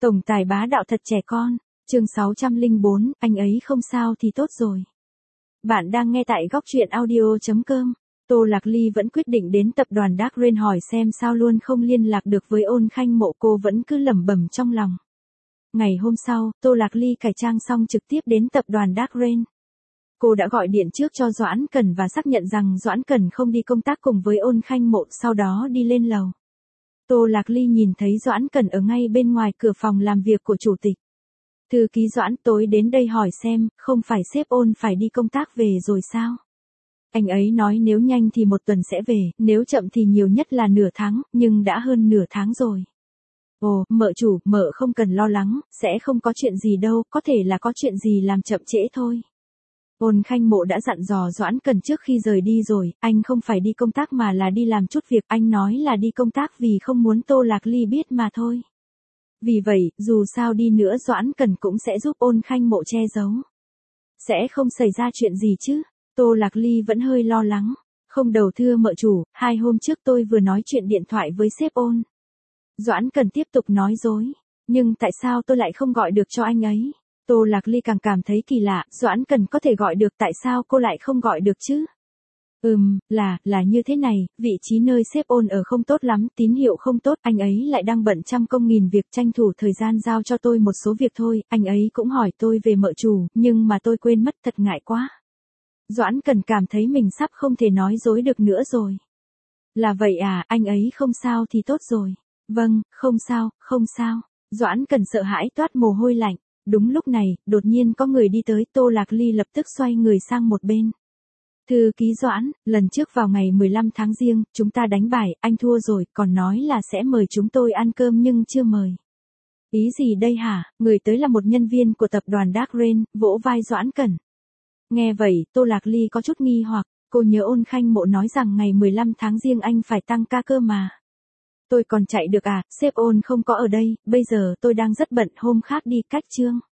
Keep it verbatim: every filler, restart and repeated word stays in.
Tổng tài bá đạo thật trẻ con, chương sáu trăm lẻ bốn, anh ấy không sao thì tốt rồi. Bạn đang nghe tại góc truyện audio chấm com. Tô Lạc Ly vẫn quyết định đến tập đoàn Dark Rain hỏi xem sao luôn không liên lạc được với Ôn Khanh Mộ, cô vẫn cứ lẩm bẩm trong lòng. Ngày hôm sau, Tô Lạc Ly cải trang xong trực tiếp đến tập đoàn Dark Rain. Cô đã gọi điện trước cho Doãn Cẩn và xác nhận rằng Doãn Cẩn không đi công tác cùng với Ôn Khanh Mộ, sau đó đi lên lầu. Tô Lạc Ly nhìn thấy Doãn Cẩn ở ngay bên ngoài cửa phòng làm việc của chủ tịch. Thư ký Doãn, tối đến đây hỏi xem, không phải sếp Ôn phải đi công tác về rồi sao? Anh ấy nói nếu nhanh thì một tuần sẽ về, nếu chậm thì nhiều nhất là nửa tháng, nhưng đã hơn nửa tháng rồi. Ồ, mợ chủ, mợ không cần lo lắng, sẽ không có chuyện gì đâu, có thể là có chuyện gì làm chậm trễ thôi. Ôn Khanh Mộ đã dặn dò Doãn Cẩn trước khi rời đi rồi, anh không phải đi công tác mà là đi làm chút việc, anh nói là đi công tác vì không muốn Tô Lạc Ly biết mà thôi. Vì vậy, dù sao đi nữa Doãn Cẩn cũng sẽ giúp Ôn Khanh Mộ che giấu. Sẽ không xảy ra chuyện gì chứ? Tô Lạc Ly vẫn hơi lo lắng. Không đầu thưa mợ chủ, hai hôm trước tôi vừa nói chuyện điện thoại với sếp Ôn. Doãn Cẩn tiếp tục nói dối. Nhưng tại sao tôi lại không gọi được cho anh ấy? Tô Lạc Ly càng cảm thấy kỳ lạ, Doãn Cẩn có thể gọi được, tại sao cô lại không gọi được chứ? Ừm, là, là như thế này, vị trí nơi sếp Ôn ở không tốt lắm, tín hiệu không tốt, anh ấy lại đang bận trăm công nghìn việc, tranh thủ thời gian giao cho tôi một số việc thôi, anh ấy cũng hỏi tôi về mợ chủ, nhưng mà tôi quên mất, thật ngại quá. Doãn Cẩn cảm thấy mình sắp không thể nói dối được nữa rồi. Là vậy à, anh ấy không sao thì tốt rồi. Vâng, không sao, không sao. Doãn Cẩn sợ hãi toát mồ hôi lạnh. Đúng lúc này, đột nhiên có người đi tới, Tô Lạc Ly lập tức xoay người sang một bên. Thư ký Doãn, lần trước vào ngày mười lăm tháng Giêng, chúng ta đánh bài, anh thua rồi, còn nói là sẽ mời chúng tôi ăn cơm nhưng chưa mời. Ý gì đây hả? Người tới là một nhân viên của tập đoàn Dark Rain, vỗ vai Doãn Cẩn. Nghe vậy, Tô Lạc Ly có chút nghi hoặc, cô nhớ Ôn Khanh Mộ nói rằng ngày mười lăm tháng Giêng anh phải tăng ca cơ mà. Tôi còn chạy được à, sếp Ôn không có ở đây, bây giờ tôi đang rất bận, hôm khác đi, cách chương.